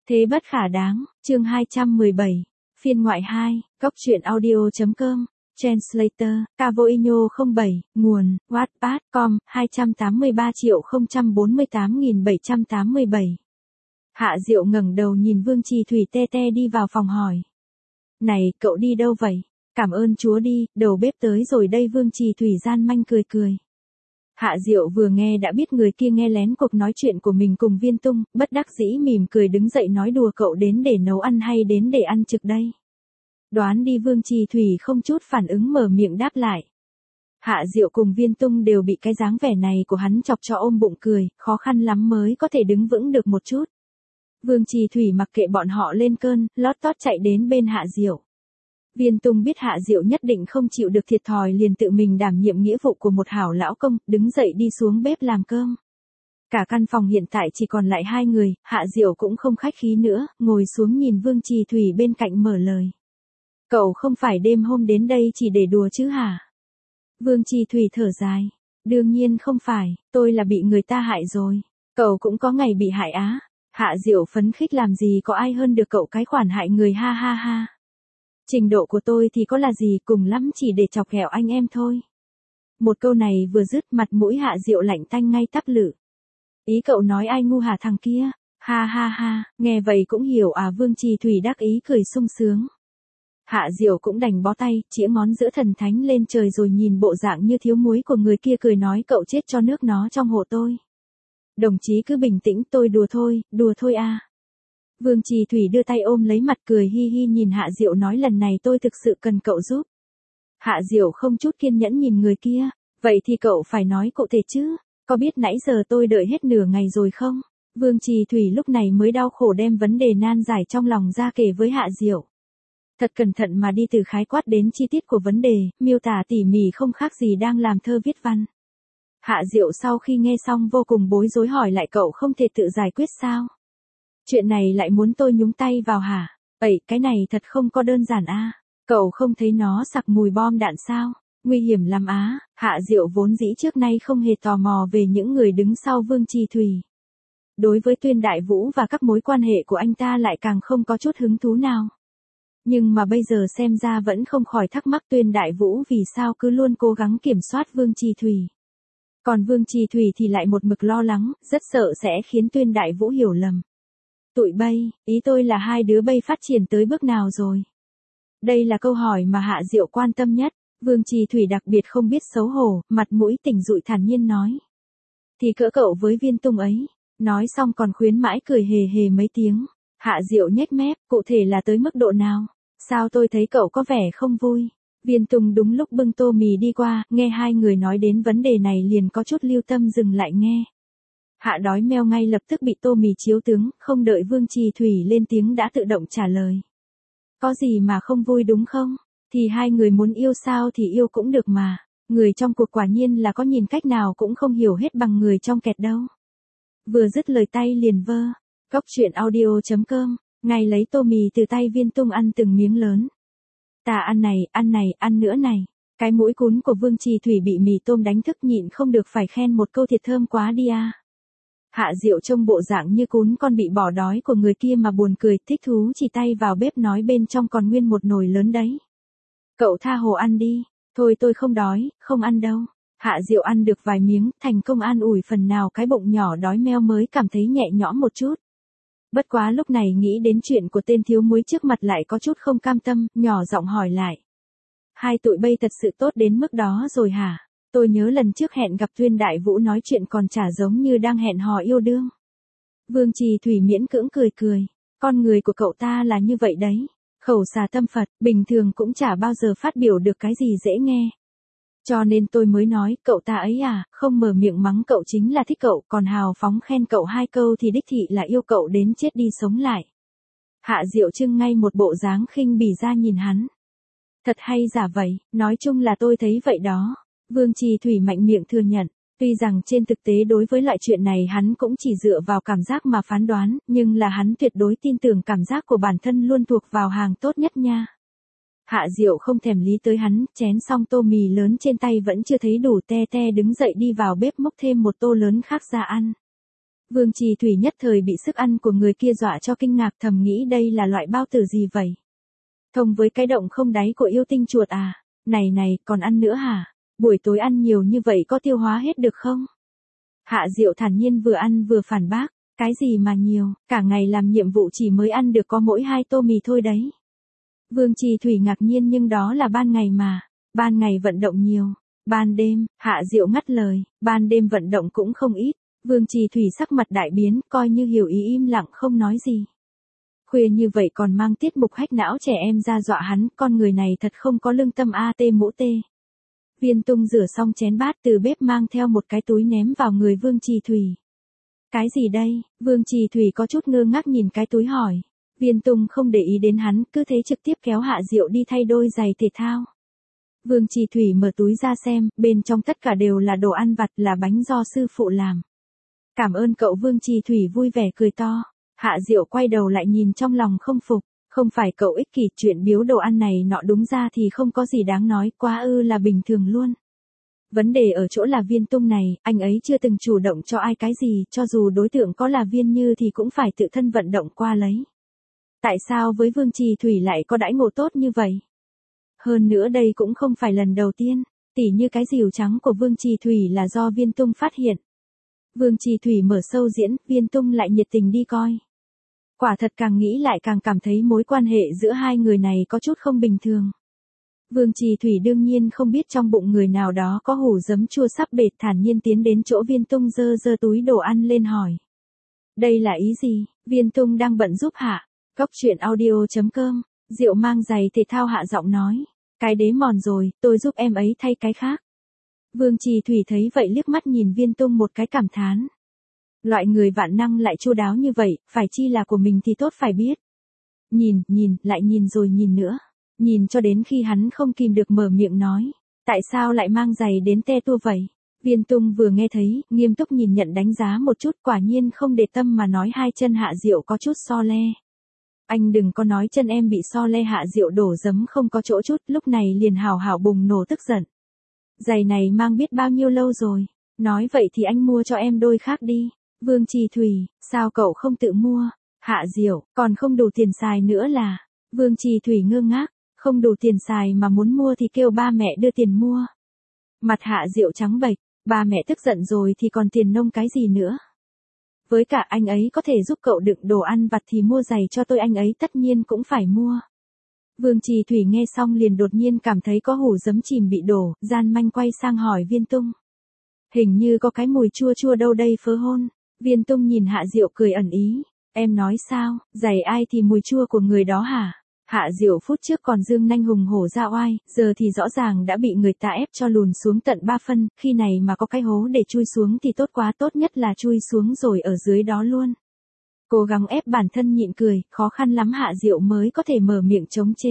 Thế bất khả đáng, chương 217, phiên ngoại 2, góc truyện audio.com, Translator, Cavoinho 07, nguồn, Wattpad.com, 283.048.787. Hạ Diệu ngẩng đầu nhìn Vương Trì Thủy te te đi vào phòng hỏi. Này, cậu đi đâu vậy? Cảm ơn Chúa đi, đầu bếp tới rồi đây. Vương Trì Thủy gian manh cười cười. Hạ Diệu vừa nghe đã biết người kia nghe lén cuộc nói chuyện của mình cùng Viên Tung, bất đắc dĩ mỉm cười đứng dậy nói đùa, cậu đến để nấu ăn hay đến để ăn trực đây? Đoán đi. Vương Trì Thủy không chút phản ứng mở miệng đáp lại. Hạ Diệu cùng Viên Tung đều bị cái dáng vẻ này của hắn chọc cho ôm bụng cười, khó khăn lắm mới có thể đứng vững được một chút. Vương Trì Thủy mặc kệ bọn họ lên cơn, lót tót chạy đến bên Hạ Diệu. Viên Tung biết Hạ Diệu nhất định không chịu được thiệt thòi liền tự mình đảm nhiệm nghĩa vụ của một hảo lão công, đứng dậy đi xuống bếp làm cơm. Cả căn phòng hiện tại chỉ còn lại hai người, Hạ Diệu cũng không khách khí nữa, ngồi xuống nhìn Vương Trì Thủy bên cạnh mở lời. Cậu không phải đêm hôm đến đây chỉ để đùa chứ hả? Vương Trì Thủy thở dài. Đương nhiên không phải, tôi là bị người ta hại rồi. Cậu cũng có ngày bị hại á. Hạ Diệu phấn khích, làm gì có ai hơn được cậu cái khoản hại người, ha ha ha. Trình độ của tôi thì có là gì, cùng lắm chỉ để chọc ghẹo anh em thôi. Một câu này vừa dứt mặt mũi Hạ Diệu lạnh tanh ngay tắp lự. Ý cậu nói ai ngu hả thằng kia? Ha ha ha, nghe vậy cũng hiểu à. Vương Trì Thủy đắc ý cười sung sướng. Hạ Diệu cũng đành bó tay, chĩa ngón giữa thần thánh lên trời rồi nhìn bộ dạng như thiếu muối của người kia cười nói, cậu chết cho nước nó trong hộ tôi. Đồng chí cứ bình tĩnh, tôi đùa thôi à. Vương Trì Thủy đưa tay ôm lấy mặt cười hi hi nhìn Hạ Diệu nói, lần này tôi thực sự cần cậu giúp. Hạ Diệu không chút kiên nhẫn nhìn người kia, vậy thì cậu phải nói cụ thể chứ, có biết nãy giờ tôi đợi hết nửa ngày rồi không? Vương Trì Thủy lúc này mới đau khổ đem vấn đề nan giải trong lòng ra kể với Hạ Diệu. Thật cẩn thận mà đi từ khái quát đến chi tiết của vấn đề, miêu tả tỉ mỉ không khác gì đang làm thơ viết văn. Hạ Diệu sau khi nghe xong vô cùng bối rối hỏi lại, cậu không thể tự giải quyết sao? Chuyện này lại muốn tôi nhúng tay vào hả? Vậy cái này thật không có đơn giản a. Cậu không thấy nó sặc mùi bom đạn sao? Nguy hiểm lắm á. Hạ Diệu vốn dĩ trước nay không hề tò mò về những người đứng sau Vương Trì Thủy. Đối với Tuyên Đại Vũ và các mối quan hệ của anh ta lại càng không có chút hứng thú nào. Nhưng mà bây giờ xem ra vẫn không khỏi thắc mắc Tuyên Đại Vũ vì sao cứ luôn cố gắng kiểm soát Vương Trì Thủy. Còn Vương Trì Thủy thì lại một mực lo lắng, rất sợ sẽ khiến Tuyên Đại Vũ hiểu lầm. Tụi bay, ý tôi là hai đứa bay phát triển tới bước nào rồi? Đây là câu hỏi mà Hạ Diệu quan tâm nhất. Vương Trì Thủy đặc biệt không biết xấu hổ, mặt mũi tỉnh dụi thản nhiên nói. Thì cỡ cậu với Viên Tung ấy. Nói xong còn khuyến mãi cười hề hề mấy tiếng. Hạ Diệu nhếch mép, cụ thể là tới mức độ nào? Sao tôi thấy cậu có vẻ không vui? Viên Tung đúng lúc bưng tô mì đi qua, nghe hai người nói đến vấn đề này liền có chút lưu tâm dừng lại nghe. Hạ đói meo ngay lập tức bị tô mì chiếu tướng, không đợi Vương Trì Thủy lên tiếng đã tự động trả lời. Có gì mà không vui đúng không? Thì hai người muốn yêu sao thì yêu cũng được mà. Người trong cuộc quả nhiên là có nhìn cách nào cũng không hiểu hết bằng người trong kẹt đâu. Vừa dứt lời tay liền vơ. Góc truyện audio.com, ngay lấy tô mì từ tay Viên Tung ăn từng miếng lớn. Ta ăn nữa này. Cái mũi cún của Vương Trì Thủy bị mì tôm đánh thức nhịn không được phải khen một câu thiệt thơm quá đi à. Hạ Diệu trông bộ dạng như cún con bị bỏ đói của người kia mà buồn cười, thích thú chỉ tay vào bếp nói bên trong còn nguyên một nồi lớn đấy. Cậu tha hồ ăn đi, thôi tôi không đói, không ăn đâu. Hạ Diệu ăn được vài miếng, thành công an ủi phần nào cái bụng nhỏ đói meo mới cảm thấy nhẹ nhõm một chút. Bất quá lúc này nghĩ đến chuyện của tên thiếu muối trước mặt lại có chút không cam tâm, nhỏ giọng hỏi lại. Hai tụi bay thật sự tốt đến mức đó rồi hả? Tôi nhớ lần trước hẹn gặp Tuyên Đại Vũ nói chuyện còn chả giống như đang hẹn hò yêu đương. Vương Trì Thủy miễn cưỡng cười cười. Con người của cậu ta là như vậy đấy. Khẩu xà tâm Phật, bình thường cũng chả bao giờ phát biểu được cái gì dễ nghe. Cho nên tôi mới nói, cậu ta ấy à, không mở miệng mắng cậu chính là thích cậu, còn hào phóng khen cậu hai câu thì đích thị là yêu cậu đến chết đi sống lại. Hạ Diệu trưng ngay một bộ dáng khinh bỉ ra nhìn hắn. Thật hay giả vậy, nói chung là tôi thấy vậy đó. Vương Trì Thủy mạnh miệng thừa nhận, tuy rằng trên thực tế đối với loại chuyện này hắn cũng chỉ dựa vào cảm giác mà phán đoán, nhưng là hắn tuyệt đối tin tưởng cảm giác của bản thân luôn thuộc vào hàng tốt nhất nha. Hạ Diệu không thèm lý tới hắn, chén xong tô mì lớn trên tay vẫn chưa thấy đủ te te đứng dậy đi vào bếp múc thêm một tô lớn khác ra ăn. Vương Trì Thủy nhất thời bị sức ăn của người kia dọa cho kinh ngạc, thầm nghĩ đây là loại bao tử gì vậy? Thông với cái động không đáy của yêu tinh chuột à? Này này, còn ăn nữa hả? Buổi tối ăn nhiều như vậy có tiêu hóa hết được không? Hạ Diệu thản nhiên vừa ăn vừa phản bác, cái gì mà nhiều, cả ngày làm nhiệm vụ chỉ mới ăn được có mỗi 2 tô mì thôi đấy. Vương Trì Thủy ngạc nhiên, nhưng đó là ban ngày mà, ban ngày vận động nhiều, ban đêm, Hạ Diệu ngắt lời, ban đêm vận động cũng không ít. Vương Trì Thủy sắc mặt đại biến, coi như hiểu ý im lặng không nói gì. Khuya như vậy còn mang tiết mục hack não trẻ em ra dọa hắn, con người này thật không có lương tâm a tê mũ tê. Viên Tung rửa xong chén bát từ bếp mang theo một cái túi ném vào người Vương Trì Thủy. Cái gì đây? Vương Trì Thủy có chút ngơ ngác nhìn cái túi hỏi. Viên Tung không để ý đến hắn, cứ thế trực tiếp kéo Hạ Diệu đi thay đôi giày thể thao. Vương Trì Thủy mở túi ra xem, bên trong tất cả đều là đồ ăn vặt, là bánh do sư phụ làm. Cảm ơn cậu. Vương Trì Thủy vui vẻ cười to. Hạ Diệu quay đầu lại nhìn trong lòng không phục, không phải cậu ích kỷ, chuyện biếu đồ ăn này nọ đúng ra thì không có gì đáng nói, quá là bình thường luôn. Vấn đề ở chỗ là Viên Tung này, anh ấy chưa từng chủ động cho ai cái gì, cho dù đối tượng có là Viên Như thì cũng phải tự thân vận động qua lấy. Tại sao với Vương Trì Thủy lại có đãi ngộ tốt như vậy? Hơn nữa đây cũng không phải lần đầu tiên, tỉ như cái rìu trắng của Vương Trì Thủy là do Viên Tung phát hiện. Vương Trì Thủy mở show diễn, Viên Tung lại nhiệt tình đi coi. Quả thật càng nghĩ lại càng cảm thấy mối quan hệ giữa hai người này có chút không bình thường. Vương Trì Thủy đương nhiên không biết trong bụng người nào đó có hủ giấm chua sắp bệt, thản nhiên tiến đến chỗ Viên Tung giơ túi đồ ăn lên hỏi. Đây là ý gì? Viên Tung đang bận giúp Hạ. Góc truyện audio.com, Diệu mang giày thể thao hạ giọng nói. Cái đế mòn rồi, tôi giúp em ấy thay cái khác. Vương Trì Thủy thấy vậy liếc mắt nhìn Viên Tung một cái cảm thán. Loại người vạn năng lại chu đáo như vậy, phải chi là của mình thì tốt phải biết. Nhìn, lại nhìn rồi nhìn nữa. Nhìn cho đến khi hắn không kìm được mở miệng nói. Tại sao lại mang giày đến te tua vậy? Viên Tung vừa nghe thấy, nghiêm túc nhìn nhận đánh giá một chút, quả nhiên không để tâm mà nói hai chân Hạ Diệu có chút so le. Anh đừng có nói chân em bị so le. Hạ Diệu đổ giấm không có chỗ chút, lúc này liền hào bùng nổ tức giận. Giày này mang biết bao nhiêu lâu rồi. Nói vậy thì anh mua cho em đôi khác đi. Vương Trì Thủy, sao cậu không tự mua? Hạ Diệu, còn không đủ tiền xài nữa là? Vương Trì Thủy ngơ ngác, không đủ tiền xài mà muốn mua thì kêu ba mẹ đưa tiền mua. Mặt Hạ Diệu trắng bệch, ba mẹ tức giận rồi thì còn tiền nông cái gì nữa? Với cả anh ấy có thể giúp cậu đựng đồ ăn vặt thì mua giày cho tôi, anh ấy tất nhiên cũng phải mua. Vương Trì Thủy nghe xong liền đột nhiên cảm thấy có hủ giấm chìm bị đổ, gian manh quay sang hỏi Viên Tung. Hình như có cái mùi chua chua đâu đây phớ hôn. Viên Tung nhìn Hạ Diệu cười ẩn ý. Em nói sao, giày ai thì mùi chua của người đó hả? Hạ Diệu phút trước còn dương nanh hùng hổ ra oai, giờ thì rõ ràng đã bị người ta ép cho lùn xuống tận 3 phân, khi này mà có cái hố để chui xuống thì tốt quá, tốt nhất là chui xuống rồi ở dưới đó luôn. Cố gắng ép bản thân nhịn cười, khó khăn lắm Hạ Diệu mới có thể mở miệng chống chế.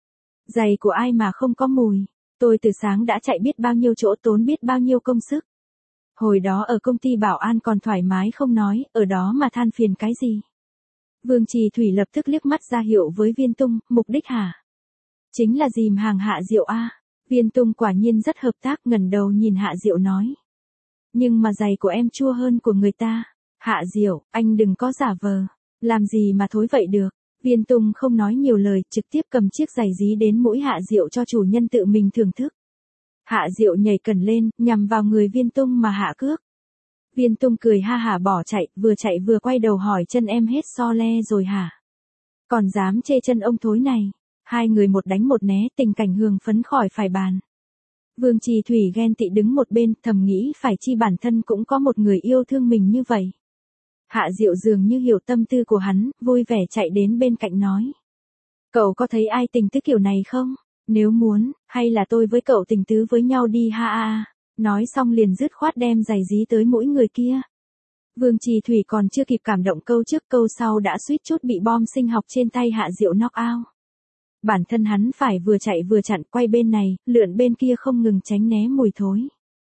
Giày của ai mà không có mùi, tôi từ sáng đã chạy biết bao nhiêu chỗ, tốn biết bao nhiêu công sức. Hồi đó ở công ty bảo an còn thoải mái không nói, ở đó mà than phiền cái gì? Vương Trì Thủy lập tức liếc mắt ra hiệu với Viên Tung, mục đích hả? Chính là dìm hàng Hạ Diệu a. Viên Tung quả nhiên rất hợp tác, ngẩng đầu nhìn Hạ Diệu nói. Nhưng mà giày của em chua hơn của người ta. Hạ Diệu, anh đừng có giả vờ. Làm gì mà thối vậy được? Viên Tung không nói nhiều lời, trực tiếp cầm chiếc giày dí đến mũi Hạ Diệu cho chủ nhân tự mình thưởng thức. Hạ Diệu nhảy cần lên, nhằm vào người Viên Tung mà hạ cước. Viên Tung cười ha hả bỏ chạy vừa quay đầu hỏi chân em hết so le rồi hả? Còn dám chê chân ông thối này. Hai người một đánh một né, tình cảnh hương phấn khỏi phải bàn. Vương Trì Thủy ghen tị đứng một bên, thầm nghĩ phải chi bản thân cũng có một người yêu thương mình như vậy. Hạ Diệu dường như hiểu tâm tư của hắn, vui vẻ chạy đến bên cạnh nói. Cậu có thấy ai tình tứ kiểu này không? Nếu muốn, hay là tôi với cậu tình tứ với nhau đi ha a. Nói xong liền dứt khoát đem giày dí tới mũi người kia. Vương Trì Thủy còn chưa kịp cảm động câu trước câu sau đã suýt chút bị bom sinh học trên tay Hạ Diệu knock out. Bản thân hắn phải vừa chạy vừa chặn, quay bên này, lượn bên kia không ngừng tránh né mùi thối.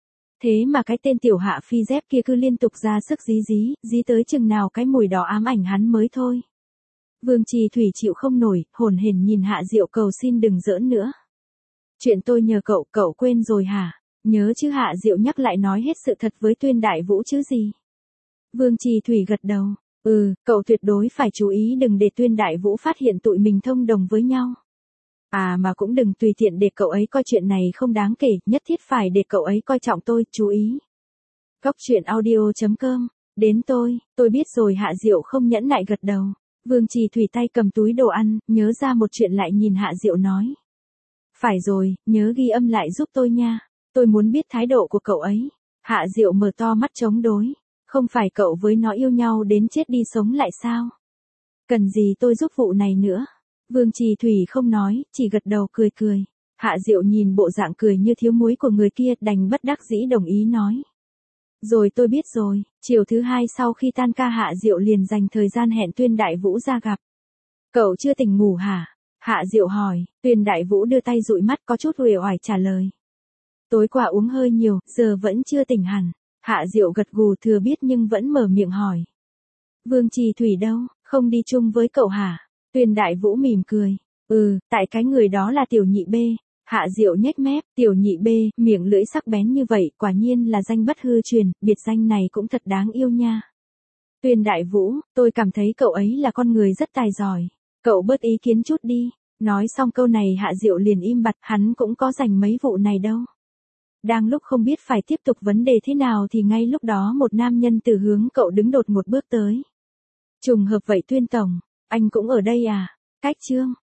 Thế mà cái tên tiểu Hạ Phi dép kia cứ liên tục ra sức dí tới chừng nào cái mùi đó ám ảnh hắn mới thôi. Vương Trì Thủy chịu không nổi, hồn hển nhìn Hạ Diệu cầu xin đừng giỡn nữa. Chuyện tôi nhờ cậu quên rồi hả? Nhớ chứ? Hạ Diệu nhắc lại nói hết sự thật với Tuyên Đại Vũ chứ gì. Vương Trì Thủy gật đầu. Cậu tuyệt đối phải chú ý đừng để Tuyên Đại Vũ phát hiện tụi mình thông đồng với nhau. Mà cũng đừng tùy tiện để cậu ấy coi chuyện này không đáng kể, nhất thiết phải để cậu ấy coi trọng tôi, chú ý. Góc truyện audio.com, đến tôi biết rồi. Hạ Diệu không nhẫn nại gật đầu. Vương Trì Thủy tay cầm túi đồ ăn, nhớ ra một chuyện lại nhìn Hạ Diệu nói. Phải rồi, nhớ ghi âm lại giúp tôi nha. Tôi muốn biết thái độ của cậu ấy. Hạ Diệu mở to mắt chống đối. Không phải cậu với nó yêu nhau đến chết đi sống lại sao? Cần gì tôi giúp vụ này nữa? Vương Trì Thủy không nói, chỉ gật đầu cười cười. Hạ Diệu nhìn bộ dạng cười như thiếu muối của người kia, đành bất đắc dĩ đồng ý nói. Rồi tôi biết rồi. Chiều thứ hai sau khi tan ca Hạ Diệu liền dành thời gian hẹn Tuyên Đại Vũ ra gặp. Cậu chưa tỉnh ngủ hả? Hạ Diệu hỏi. Tuyên Đại Vũ đưa tay dụi mắt có chút uể oải trả lời. Tối qua uống hơi nhiều, giờ vẫn chưa tỉnh hẳn. Hạ Diệu gật gù thừa biết nhưng vẫn mở miệng hỏi. Vương Trì Thủy đâu, không đi chung với cậu hả? Tuyên Đại Vũ mỉm cười. Tại cái người đó là Tiểu Nhị B. Hạ Diệu nhếch mép. Tiểu Nhị B, miệng lưỡi sắc bén như vậy, quả nhiên là danh bất hư truyền, biệt danh này cũng thật đáng yêu nha. Tuyên Đại Vũ, tôi cảm thấy cậu ấy là con người rất tài giỏi. Cậu bớt ý kiến chút đi. Nói xong câu này Hạ Diệu liền im bặt, hắn cũng có rành mấy vụ này đâu. Đang lúc không biết phải tiếp tục vấn đề thế nào thì ngay lúc đó một nam nhân từ hướng cậu đứng đột ngột bước tới. Trùng hợp vậy Tuyên Tổng, anh cũng ở đây à? Cách chương.